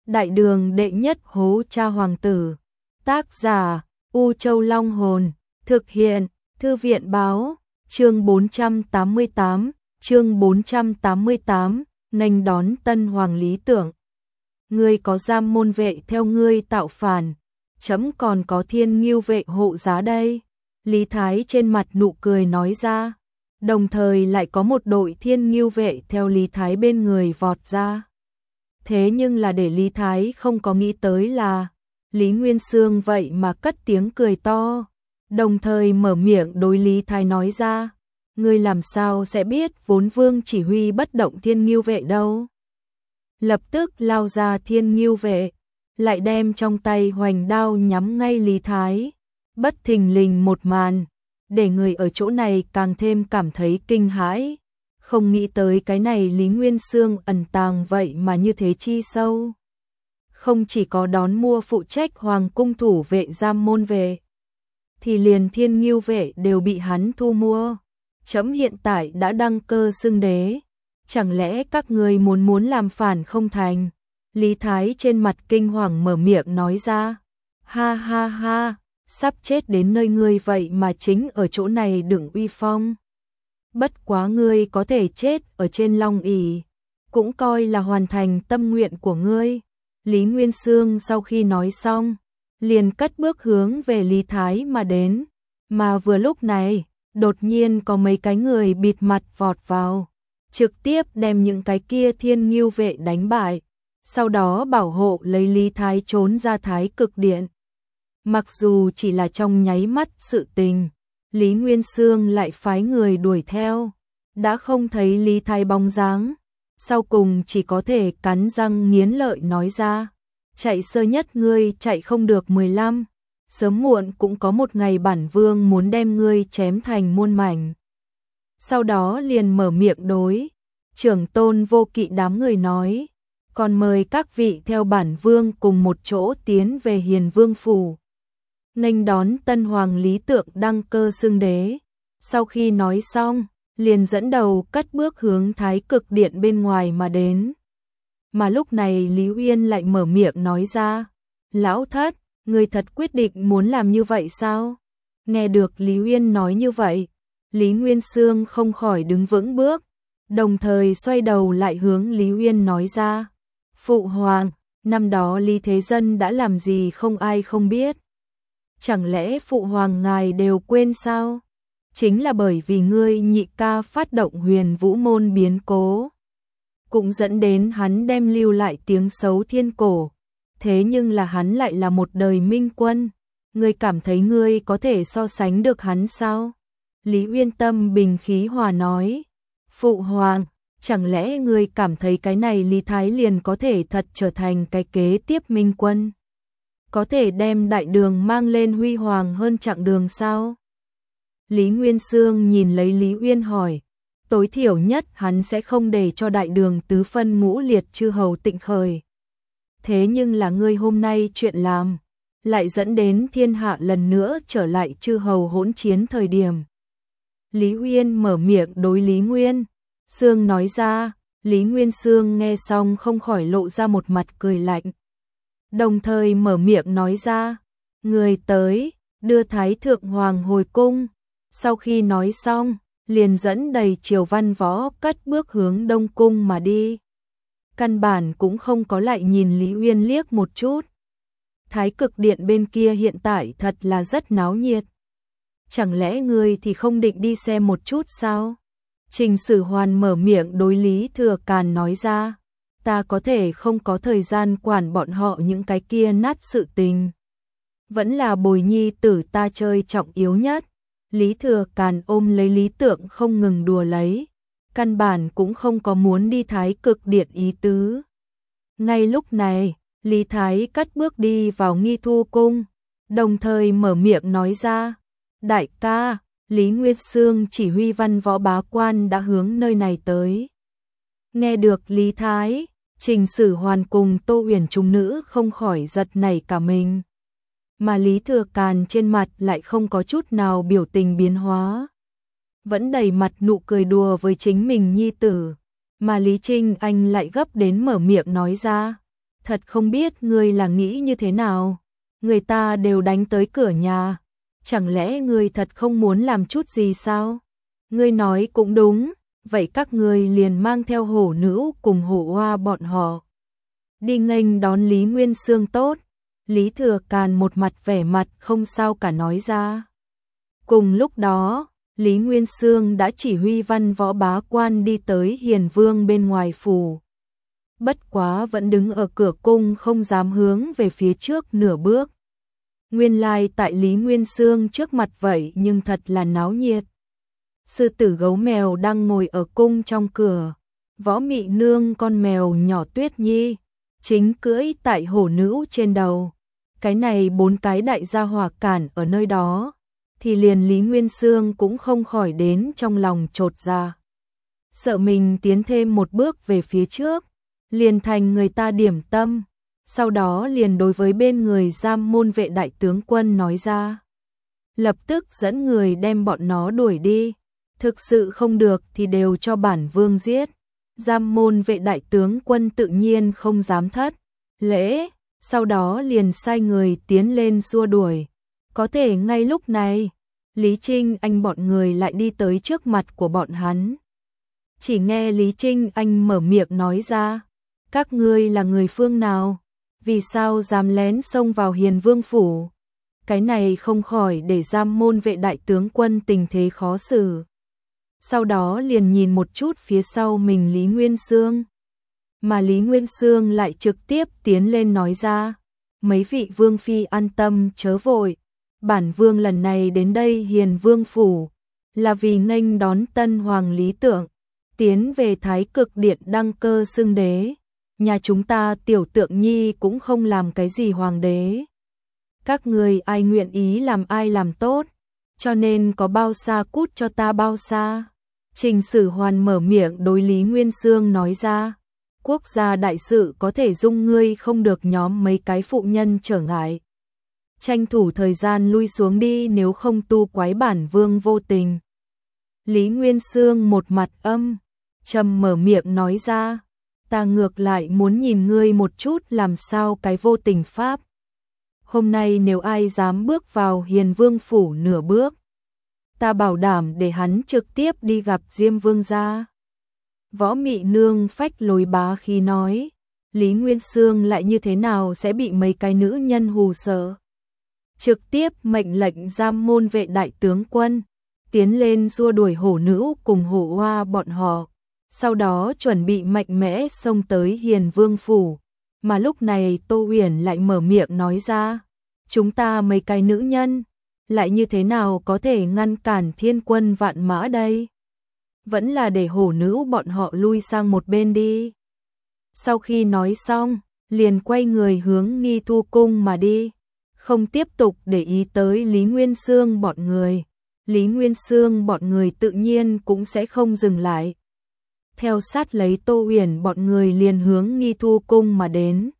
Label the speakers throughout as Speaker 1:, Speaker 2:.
Speaker 1: Đại đường đệ nhất hố cha hoàng tử. Tác giả U Châu Long Hồn. Thực hiện Thư viện Báo. Chương 488, nghênh đón tân hoàng lý tưởng. Ngươi có giam môn vệ theo ngươi tạo phản, chấm còn có thiên ngưu vệ hộ giá đây. Lý Thái trên mặt nụ cười nói ra, đồng thời lại có một đội thiên ngưu vệ theo Lý Thái bên người vọt ra. Thế nhưng là để Lý Thái không có nghĩ tới là, Lý Nguyên Xương vậy mà cất tiếng cười to, đồng thời mở miệng đối Lý Thái nói ra, ngươi làm sao sẽ biết vốn vương chỉ huy bất động thiên ngưu vệ đâu. Lập tức lao ra thiên ngưu vệ, lại đem trong tay hoành đao nhắm ngay Lý Thái. Bất thình lình một màn, để người ở chỗ này càng thêm cảm thấy kinh hãi. Không nghĩ tới cái này Lý Nguyên Xương ẩn tàng vậy mà như thế chi sâu. Không chỉ có đón mua phụ trách hoàng cung thủ vệ giam môn vệ, thì liền thiên ngưu vệ đều bị hắn thu mua. Chấm hiện tại đã đăng cơ xưng đế, chẳng lẽ các người muốn làm phản không thành? Lý Thái trên mặt kinh hoàng mở miệng nói ra, ha ha ha, sắp chết đến nơi ngươi vậy mà chính ở chỗ này đừng uy phong. Bất quá ngươi có thể chết ở trên long ỷ, cũng coi là hoàn thành tâm nguyện của ngươi. Lý Nguyên Xương sau khi nói xong, liền cất bước hướng về Lý Thái mà đến, mà vừa lúc này, đột nhiên có mấy cái người bịt mặt vọt vào, trực tiếp đem những cái kia thiên ngưu vệ đánh bại, sau đó bảo hộ lấy Lý Thái trốn ra Thái Cực Điện. Mặc dù chỉ là trong nháy mắt sự tình, Lý Nguyên Xương lại phái người đuổi theo, đã không thấy Lý Thái bóng dáng, sau cùng chỉ có thể cắn răng nghiến lợi nói ra, chạy sơ nhất ngươi chạy không được 15, sớm muộn cũng có một ngày bản vương muốn đem ngươi chém thành muôn mảnh. Sau đó liền mở miệng đối Trưởng Tôn Vô Kỵ đám người nói, còn mời các vị theo bản vương cùng một chỗ tiến về Hiền Vương phủ, nghênh đón tân hoàng lý tượng đăng cơ xưng đế. Sau khi nói xong, liền dẫn đầu cất bước hướng Thái Cực Điện bên ngoài mà đến. Mà lúc này Lý Uyên lại mở miệng nói ra, lão thất, người thật quyết định muốn làm như vậy sao? Nghe được Lý Uyên nói như vậy, Lý Nguyên Xương không khỏi đứng vững bước, đồng thời xoay đầu lại hướng Lý Uyên nói ra, Phụ Hoàng, năm đó Lý Thế Dân đã làm gì không ai không biết. Chẳng lẽ Phụ Hoàng ngài đều quên sao? Chính là bởi vì ngươi nhị ca phát động Huyền Vũ môn biến cố, cũng dẫn đến hắn đem lưu lại tiếng xấu thiên cổ. Thế nhưng là hắn lại là một đời minh quân, ngươi cảm thấy ngươi có thể so sánh được hắn sao? Lý Uyên tâm bình khí hòa nói, Phụ Hoàng, chẳng lẽ ngươi cảm thấy cái này Lý Thái liền có thể thật trở thành cái kế tiếp minh quân, có thể đem đại đường mang lên huy hoàng hơn chặng đường sao? Lý Nguyên Xương nhìn lấy Lý Uyên hỏi, tối thiểu nhất hắn sẽ không để cho đại đường tứ phân ngũ liệt chư hầu tịnh khởi. Thế nhưng là ngươi hôm nay chuyện làm, lại dẫn đến thiên hạ lần nữa trở lại chư hầu hỗn chiến thời điểm. Lý Uyên mở miệng đối Lý Nguyên Xương nói ra, Lý Nguyên Xương nghe xong không khỏi lộ ra một mặt cười lạnh. Đồng thời mở miệng nói ra, người tới, đưa Thái Thượng Hoàng hồi cung. Sau khi nói xong, liền dẫn đầy triều văn võ cất bước hướng Đông Cung mà đi. Căn bản cũng không có lại nhìn Lý Uyên liếc một chút. Thái Cực Điện bên kia hiện tại thật là rất náo nhiệt. Chẳng lẽ ngươi thì không định đi xem một chút sao? Trình Sử Hoàn mở miệng đối Lý Thừa Càn nói ra, ta có thể không có thời gian quản bọn họ những cái kia nát sự tình. Vẫn là bồi nhi tử ta chơi trọng yếu nhất. Lý Thừa Càn ôm lấy lý tượng không ngừng đùa lấy, căn bản cũng không có muốn đi Thái Cực Điện ý tứ. Ngay lúc này, Lý Thái cất bước đi vào Nghi Thu Cung, đồng thời mở miệng nói ra, đại ca, Lý Nguyên Xương chỉ huy văn võ bá quan đã hướng nơi này tới. Nghe được Lý Thái, Trình Sử Hoàn cùng Tô Uyển chúng nữ không khỏi giật nảy cả mình. Mà Lý Thừa Càn trên mặt lại không có chút nào biểu tình biến hóa, vẫn đầy mặt nụ cười đùa với chính mình nhi tử. Mà Lý Trinh Anh lại gấp đến mở miệng nói ra, thật không biết ngươi là nghĩ như thế nào, người ta đều đánh tới cửa nhà, chẳng lẽ ngươi thật không muốn làm chút gì sao? Ngươi nói cũng đúng, vậy các ngươi liền mang theo hổ nữ cùng hổ hoa bọn họ đi nghênh đón Lý Nguyên Xương tốt. Lý Thừa Càn một mặt vẻ mặt không sao cả nói ra. Cùng lúc đó, Lý Nguyên Xương đã chỉ huy văn võ bá quan đi tới Hiền Vương bên ngoài phủ. Bất quá vẫn đứng ở cửa cung không dám hướng về phía trước nửa bước. Nguyên lai tại Lý Nguyên Xương trước mặt vậy nhưng thật là náo nhiệt. Sư tử gấu mèo đang ngồi ở cung trong cửa. Võ Mị Nương con mèo nhỏ Tuyết Nhi chính cưỡi tại hổ nữ trên đầu. Cái này 4 cái đại gia hỏa cản ở nơi đó, thì liền Lý Nguyên Xương cũng không khỏi đến trong lòng chột dạ. Sợ mình tiến thêm một bước về phía trước, liền thành người ta điểm tâm, sau đó liền đối với bên người giam môn vệ đại tướng quân nói ra. Lập tức dẫn người đem bọn nó đuổi đi, thực sự không được thì đều cho bản vương giết. Giam môn vệ đại tướng quân tự nhiên không dám thất lễ, sau đó liền sai người tiến lên xua đuổi. Có thể ngay lúc này, Lý Trinh Anh bọn người lại đi tới trước mặt của bọn hắn. Chỉ nghe Lý Trinh Anh mở miệng nói ra, các ngươi là người phương nào? Vì sao dám lén xông vào Hiền Vương phủ? Cái này không khỏi để giam môn vệ đại tướng quân tình thế khó xử. Sau đó liền nhìn một chút phía sau mình Lý Nguyên Xương. Mà Lý Nguyên Xương lại trực tiếp tiến lên nói ra, mấy vị vương phi an tâm chớ vội, bản vương lần này đến đây Hiền Vương phủ, là vì nghênh đón tân hoàng Lý Tượng, tiến về Thái Cực Điện đăng cơ xưng đế. Nhà chúng ta tiểu Tượng Nhi cũng không làm cái gì hoàng đế. Các người ai nguyện ý làm ai làm tốt, cho nên có bao xa cút cho ta bao xa. Trình Sử Hoàn mở miệng đối Lý Nguyên Xương nói ra, quốc gia đại sự có thể dung ngươi không được nhóm mấy cái phụ nhân trở ngại. Tranh thủ thời gian lui xuống đi nếu không tu quái bản vương vô tình. Lý Nguyên Xương một mặt trầm mở miệng nói ra, ta ngược lại muốn nhìn ngươi một chút làm sao cái vô tình pháp. Hôm nay nếu ai dám bước vào Hiền Vương phủ nửa bước, ta bảo đảm để hắn trực tiếp đi gặp Diêm Vương gia. Võ Mị Nương phách lối bá khí nói, Lý Nguyên Xương lại như thế nào sẽ bị mấy cái nữ nhân hù sợ. Trực tiếp mệnh lệnh giam môn vệ đại tướng quân, tiến lên xua đuổi hổ nữ cùng hổ hoa bọn họ, sau đó chuẩn bị mạnh mẽ xông tới Hiền Vương phủ. Mà lúc này Tô Huyền lại mở miệng nói ra, chúng ta mấy cái nữ nhân, lại như thế nào có thể ngăn cản thiên quân vạn mã đây? Vẫn là để hổ nữ bọn họ lui sang một bên đi. Sau khi nói xong, liền quay người hướng Nghi Thu Cung mà đi, không tiếp tục để ý tới Lý Nguyên Xương bọn người. Lý Nguyên Xương bọn người tự nhiên cũng sẽ không dừng lại. Theo sát lấy Tô Huyền bọn người liền hướng Nghi Thu Cung mà đến.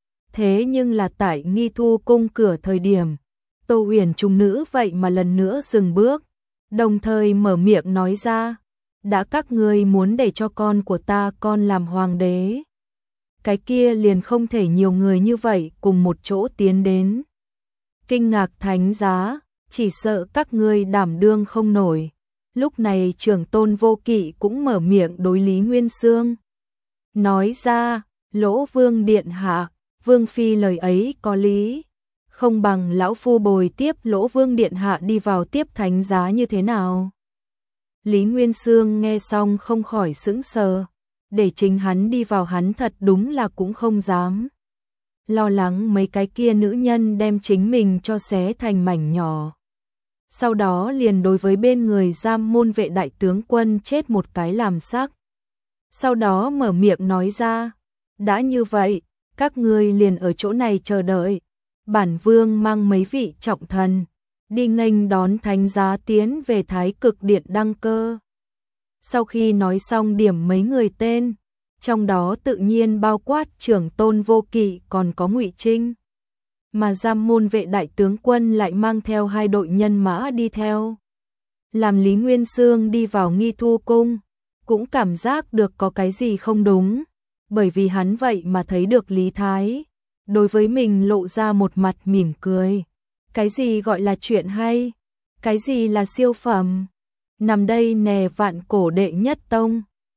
Speaker 1: Thế nhưng là tại Nghi Thu Cung cửa thời điểm, Tô Huyền trung nữ vậy mà lần nữa dừng bước, đồng thời mở miệng nói ra, đã các ngươi muốn để cho con của ta con làm hoàng đế, cái kia liền không thể nhiều người như vậy cùng một chỗ tiến đến. Kinh ngạc thánh giá, chỉ sợ các ngươi đảm đương không nổi. Lúc này trưởng tôn Vô Kỵ cũng mở miệng đối Lý Nguyên Xương. Nói ra, Lỗ Vương điện hạ, Vương phi lời ấy có lý. Không bằng lão phu bồi tiếp Lỗ Vương điện hạ đi vào tiếp thánh giá như thế nào? Lý Nguyên Xương nghe xong không khỏi sững sờ. Để chính hắn đi vào hắn thật đúng là cũng không dám. Lo lắng mấy cái kia nữ nhân đem chính mình cho xé thành mảnh nhỏ. Sau đó liền đối với bên người giam môn vệ đại tướng quân chết một cái làm sắc. Sau đó mở miệng nói ra, đã như vậy, các ngươi liền ở chỗ này chờ đợi. Bản vương mang mấy vị trọng thần, đi nghênh đón thánh giá tiến về Thái Cực Điện đăng cơ. Sau khi nói xong điểm mấy người tên, trong đó tự nhiên bao quát trưởng tôn Vô Kỵ còn có Ngụy Trinh. Mà giam môn vệ đại tướng quân lại mang theo 2 đội nhân mã đi theo. Làm Lý Nguyên Xương đi vào Nghi Thu Cung, cũng cảm giác được có cái gì không đúng. bởi vì hắn vậy mà thấy được Lý Thái. Đối với mình lộ ra một mặt mỉm cười. Cái gì gọi là chuyện hay? Cái gì là siêu phẩm? Nằm đây nè vạn cổ đệ nhất tông.